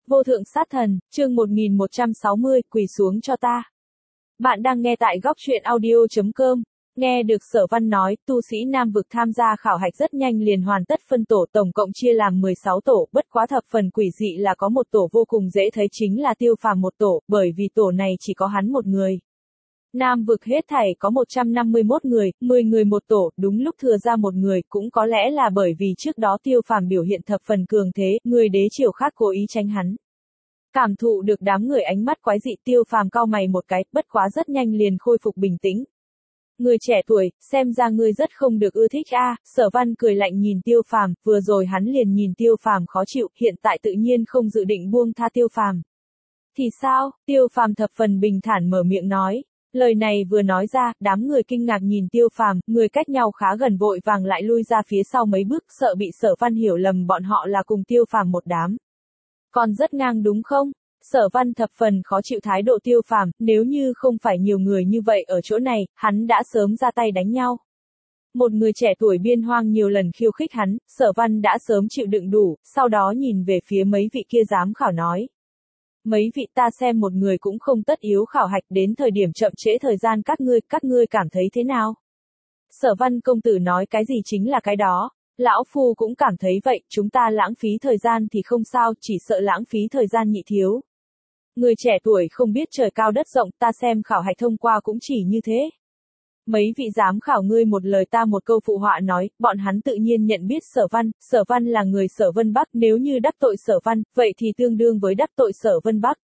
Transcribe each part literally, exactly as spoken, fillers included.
Vô thượng sát thần, chương một nghìn một trăm sáu mươi, quỳ xuống cho ta. Bạn đang nghe tại góc truyện audio chấm com. Nghe được Sở Văn nói, tu sĩ Nam vực tham gia khảo hạch rất nhanh liền hoàn tất phân tổ, tổng cộng chia làm mười sáu tổ, bất quá thập phần quỷ dị là có một tổ vô cùng dễ thấy chính là Tiêu Phàm một tổ, bởi vì tổ này chỉ có hắn một người. Nam vực hết thảy có một trăm năm mươi mốt người, mười người một tổ, đúng lúc thừa ra một người, cũng có lẽ là bởi vì trước đó Tiêu Phàm biểu hiện thập phần cường thế, người đế triều khác cố ý tránh hắn. Cảm thụ được đám người ánh mắt quái dị, Tiêu Phàm cau mày một cái, bất quá rất nhanh liền khôi phục bình tĩnh. Người trẻ tuổi, xem ra ngươi rất không được ưa thích a. À, Sở Văn cười lạnh nhìn Tiêu Phàm, vừa rồi hắn liền nhìn Tiêu Phàm khó chịu, hiện tại tự nhiên không dự định buông tha Tiêu Phàm. Thì sao? Tiêu Phàm thập phần bình thản mở miệng nói. Lời này vừa nói ra, đám người kinh ngạc nhìn Tiêu Phàm, người cách nhau khá gần vội vàng lại lui ra phía sau mấy bước, sợ bị Sở Văn hiểu lầm bọn họ là cùng Tiêu Phàm một đám. Còn rất ngang đúng không? Sở Văn thập phần khó chịu thái độ Tiêu Phàm, nếu như không phải nhiều người như vậy ở chỗ này, hắn đã sớm ra tay đánh nhau. Một người trẻ tuổi biên hoang nhiều lần khiêu khích hắn, Sở Văn đã sớm chịu đựng đủ, sau đó nhìn về phía mấy vị kia giám khảo nói. Mấy vị ta xem một người cũng không tất yếu khảo hạch, đến thời điểm chậm trễ thời gian các ngươi, các ngươi cảm thấy thế nào? Sở Văn công tử nói cái gì chính là cái đó. Lão Phu cũng cảm thấy vậy, chúng ta lãng phí thời gian thì không sao, chỉ sợ lãng phí thời gian nhị thiếu. Người trẻ tuổi không biết trời cao đất rộng, ta xem khảo hạch thông qua cũng chỉ như thế. Mấy vị giám khảo ngươi một lời ta một câu phụ họa nói, bọn hắn tự nhiên nhận biết Sở Văn, Sở Văn là người Sở Vân Bắc, nếu như đắc tội Sở Văn, vậy thì tương đương với đắc tội Sở Vân Bắc.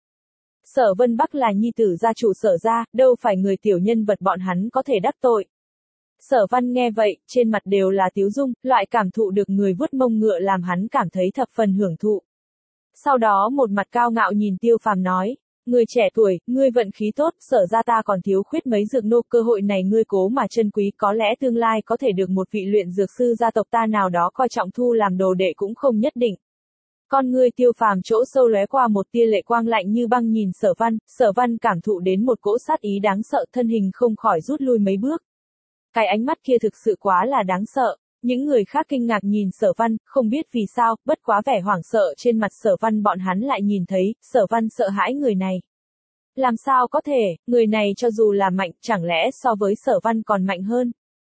Sở Vân Bắc là nhi tử gia chủ Sở gia, đâu phải người tiểu nhân vật bọn hắn có thể đắc tội. Sở Văn nghe vậy, trên mặt đều là tiếu dung, loại cảm thụ được người vuốt mông ngựa làm hắn cảm thấy thập phần hưởng thụ. Sau đó một mặt cao ngạo nhìn Tiêu Phàm nói, người trẻ tuổi, ngươi vận khí tốt, Sở ra ta còn thiếu khuyết mấy dược nô, cơ hội này ngươi cố mà chân quý, có lẽ tương lai có thể được một vị luyện dược sư gia tộc ta nào đó coi trọng thu làm đồ đệ cũng không nhất định. Con ngươi Tiêu Phàm chỗ sâu lóe qua một tia lệ quang lạnh như băng nhìn Sở Văn, Sở Văn cảm thụ đến một cỗ sát ý đáng sợ, thân hình không khỏi rút lui mấy bước. Cái ánh mắt kia thực sự quá là đáng sợ. Những người khác kinh ngạc nhìn Sở Văn, không biết vì sao, bất quá vẻ hoảng sợ trên mặt Sở Văn bọn hắn lại nhìn thấy, Sở Văn sợ hãi người này. Làm sao có thể, người này cho dù là mạnh, chẳng lẽ so với Sở Văn còn mạnh hơn?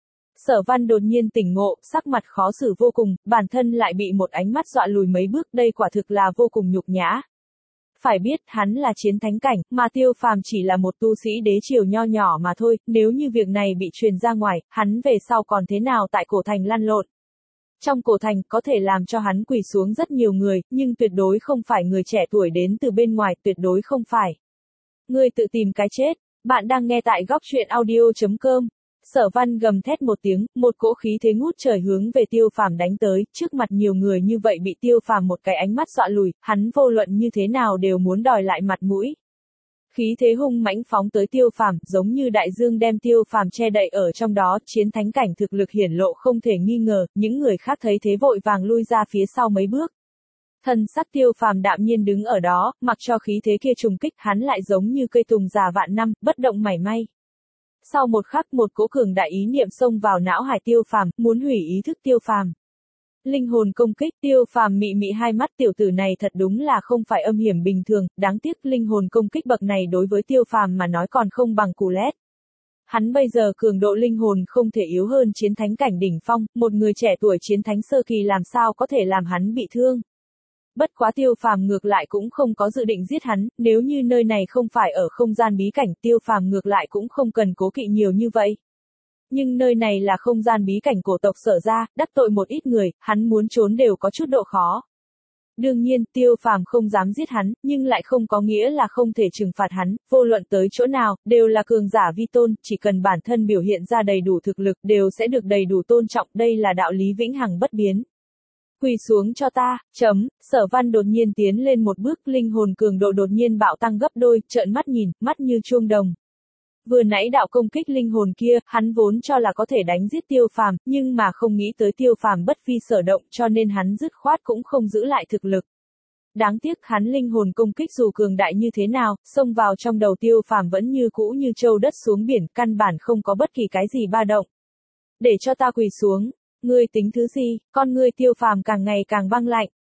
Sở Văn đột nhiên tỉnh ngộ, sắc mặt khó xử vô cùng, bản thân lại bị một ánh mắt dọa lùi mấy bước, đây quả thực là vô cùng nhục nhã. Phải biết, hắn là chiến thánh cảnh, mà Tiêu Phàm chỉ là một tu sĩ đế triều nho nhỏ mà thôi, nếu như việc này bị truyền ra ngoài, hắn về sau còn thế nào tại cổ thành lăn lộn. Trong cổ thành, có thể làm cho hắn quỳ xuống rất nhiều người, nhưng tuyệt đối không phải người trẻ tuổi đến từ bên ngoài, tuyệt đối không phải. Ngươi tự tìm cái chết, bạn đang nghe tại góc truyện audio chấm com. Sở Văn gầm thét một tiếng, một cỗ khí thế ngút trời hướng về Tiêu Phàm đánh tới, trước mặt nhiều người như vậy bị Tiêu Phàm một cái ánh mắt dọa lùi, hắn vô luận như thế nào đều muốn đòi lại mặt mũi. Khí thế hung mãnh phóng tới Tiêu Phàm, giống như đại dương đem Tiêu Phàm che đậy ở trong đó, chiến thánh cảnh thực lực hiển lộ không thể nghi ngờ, những người khác thấy thế vội vàng lui ra phía sau mấy bước. Thần sắc Tiêu Phàm đạm nhiên đứng ở đó, mặc cho khí thế kia trùng kích, hắn lại giống như cây tùng già vạn năm, bất động mảy may. Sau một khắc, một cỗ cường đại ý niệm xông vào não hải Tiêu Phàm, muốn hủy ý thức Tiêu Phàm. Linh hồn công kích, Tiêu Phàm mị mị hai mắt, tiểu tử này thật đúng là không phải âm hiểm bình thường, đáng tiếc linh hồn công kích bậc này đối với Tiêu Phàm mà nói còn không bằng cù lét. Hắn bây giờ cường độ linh hồn không thể yếu hơn chiến thánh cảnh đỉnh phong, một người trẻ tuổi chiến thánh sơ kỳ làm sao có thể làm hắn bị thương. Bất quá Tiêu Phàm ngược lại cũng không có dự định giết hắn, nếu như nơi này không phải ở không gian bí cảnh, Tiêu Phàm ngược lại cũng không cần cố kỵ nhiều như vậy. Nhưng nơi này là không gian bí cảnh cổ tộc Sở ra, đắc tội một ít người, hắn muốn trốn đều có chút độ khó. Đương nhiên, Tiêu Phàm không dám giết hắn, nhưng lại không có nghĩa là không thể trừng phạt hắn, vô luận tới chỗ nào, đều là cường giả vi tôn, chỉ cần bản thân biểu hiện ra đầy đủ thực lực, đều sẽ được đầy đủ tôn trọng, đây là đạo lý vĩnh hằng bất biến. Quỳ xuống cho ta, chấm, Sở Văn đột nhiên tiến lên một bước, linh hồn cường độ đột nhiên bạo tăng gấp đôi, trợn mắt nhìn, mắt như chuông đồng. Vừa nãy đạo công kích linh hồn kia, hắn vốn cho là có thể đánh giết Tiêu Phàm, nhưng mà không nghĩ tới Tiêu Phàm bất phi sở động, cho nên hắn dứt khoát cũng không giữ lại thực lực. Đáng tiếc hắn linh hồn công kích dù cường đại như thế nào, xông vào trong đầu Tiêu Phàm vẫn như cũ như trâu đất xuống biển, căn bản không có bất kỳ cái gì ba động. Để cho ta quỳ xuống. Ngươi tính thứ gì? Con ngươi Tiêu Phàm càng ngày càng băng lạnh,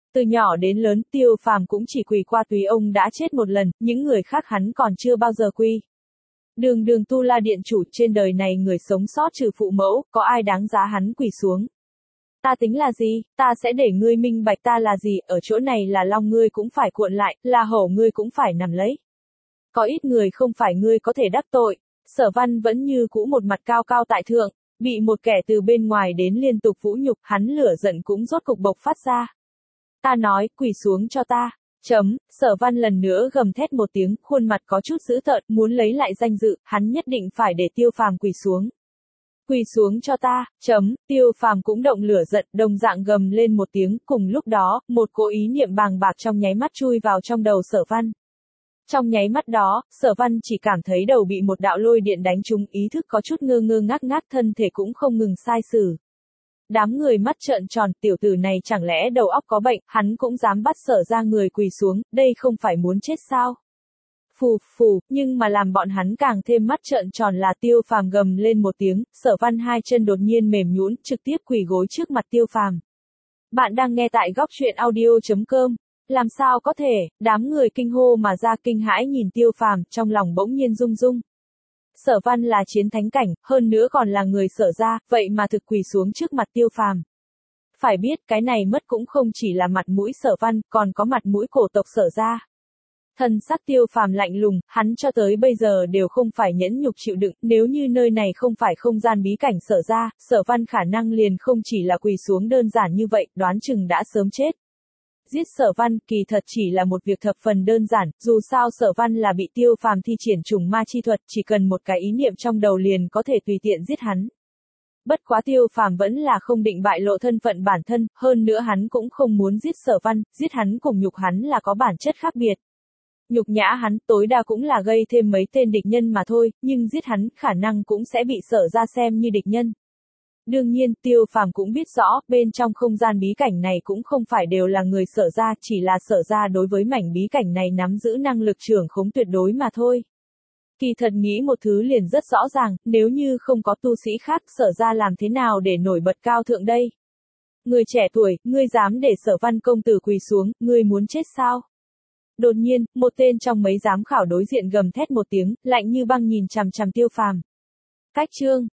Từ nhỏ đến lớn, Tiêu Phàm cũng chỉ quỳ qua Túy ông đã chết một lần, những người khác hắn còn chưa bao giờ quỳ. Đường đường Tu La Điện chủ, trên đời này người sống sót trừ phụ mẫu, có ai đáng giá hắn quỳ xuống. Ta tính là gì, ta sẽ để ngươi minh bạch ta là gì, ở chỗ này là long ngươi cũng phải cuộn lại, là hổ ngươi cũng phải nằm lấy. Có ít người không phải ngươi có thể đắc tội. Sở Văn vẫn như cũ một mặt cao cao tại thượng, bị một kẻ từ bên ngoài đến liên tục vũ nhục, hắn lửa giận cũng rốt cục bộc phát ra. Ta nói, quỳ xuống cho ta. Chấm, Sở Văn lần nữa gầm thét một tiếng, khuôn mặt có chút dữ tợn, muốn lấy lại danh dự, hắn nhất định phải để Tiêu Phàm quỳ xuống. Quỳ xuống cho ta, chấm, Tiêu Phàm cũng động lửa giận, đồng dạng gầm lên một tiếng, cùng lúc đó, một cỗ ý niệm bàng bạc trong nháy mắt chui vào trong đầu Sở Văn. Trong nháy mắt đó, Sở Văn chỉ cảm thấy đầu bị một đạo lôi điện đánh trúng, ý thức có chút ngơ ngơ ngác ngác, thân thể cũng không ngừng sai sử. Đám người mắt trợn tròn, tiểu tử này chẳng lẽ đầu óc có bệnh, hắn cũng dám bắt Sở ra người quỳ xuống, đây không phải muốn chết sao? Phù, phù, nhưng mà làm bọn hắn càng thêm mắt trợn tròn là Tiêu Phàm gầm lên một tiếng, Sở Văn hai chân đột nhiên mềm nhũn, trực tiếp quỳ gối trước mặt Tiêu Phàm. Bạn đang nghe tại góc truyện audio chấm com. Làm sao có thể, đám người kinh hô mà ra, kinh hãi nhìn Tiêu Phàm, trong lòng bỗng nhiên rung rung. Sở Văn là chiến thánh cảnh, hơn nữa còn là người Sở ra, vậy mà thực quỳ xuống trước mặt Tiêu Phàm. Phải biết cái này mất cũng không chỉ là mặt mũi Sở Văn, còn có mặt mũi cổ tộc Sở ra. Thần sắc Tiêu Phàm lạnh lùng, hắn cho tới bây giờ đều không phải nhẫn nhục chịu đựng, nếu như nơi này không phải không gian bí cảnh Sở ra, Sở Văn khả năng liền không chỉ là quỳ xuống đơn giản như vậy, đoán chừng đã sớm chết. Giết Sở Văn kỳ thật chỉ là một việc thập phần đơn giản, dù sao Sở Văn là bị Tiêu Phàm thi triển trùng ma chi thuật, chỉ cần một cái ý niệm trong đầu liền có thể tùy tiện giết hắn. Bất quá Tiêu Phàm vẫn là không định bại lộ thân phận bản thân, hơn nữa hắn cũng không muốn giết Sở Văn, giết hắn cùng nhục hắn là có bản chất khác biệt. Nhục nhã hắn tối đa cũng là gây thêm mấy tên địch nhân mà thôi, nhưng giết hắn khả năng cũng sẽ bị Sở ra xem như địch nhân. Đương nhiên, Tiêu Phàm cũng biết rõ, bên trong không gian bí cảnh này cũng không phải đều là người Sở ra, chỉ là Sở ra đối với mảnh bí cảnh này nắm giữ năng lực trưởng khống tuyệt đối mà thôi. Kỳ thật nghĩ một thứ liền rất rõ ràng, nếu như không có tu sĩ khác, Sở ra làm thế nào để nổi bật cao thượng đây? Người trẻ tuổi, ngươi dám để Sở Văn công tử quỳ xuống, ngươi muốn chết sao? Đột nhiên, một tên trong mấy giám khảo đối diện gầm thét một tiếng, lạnh như băng nhìn chằm chằm Tiêu Phàm. Cách chương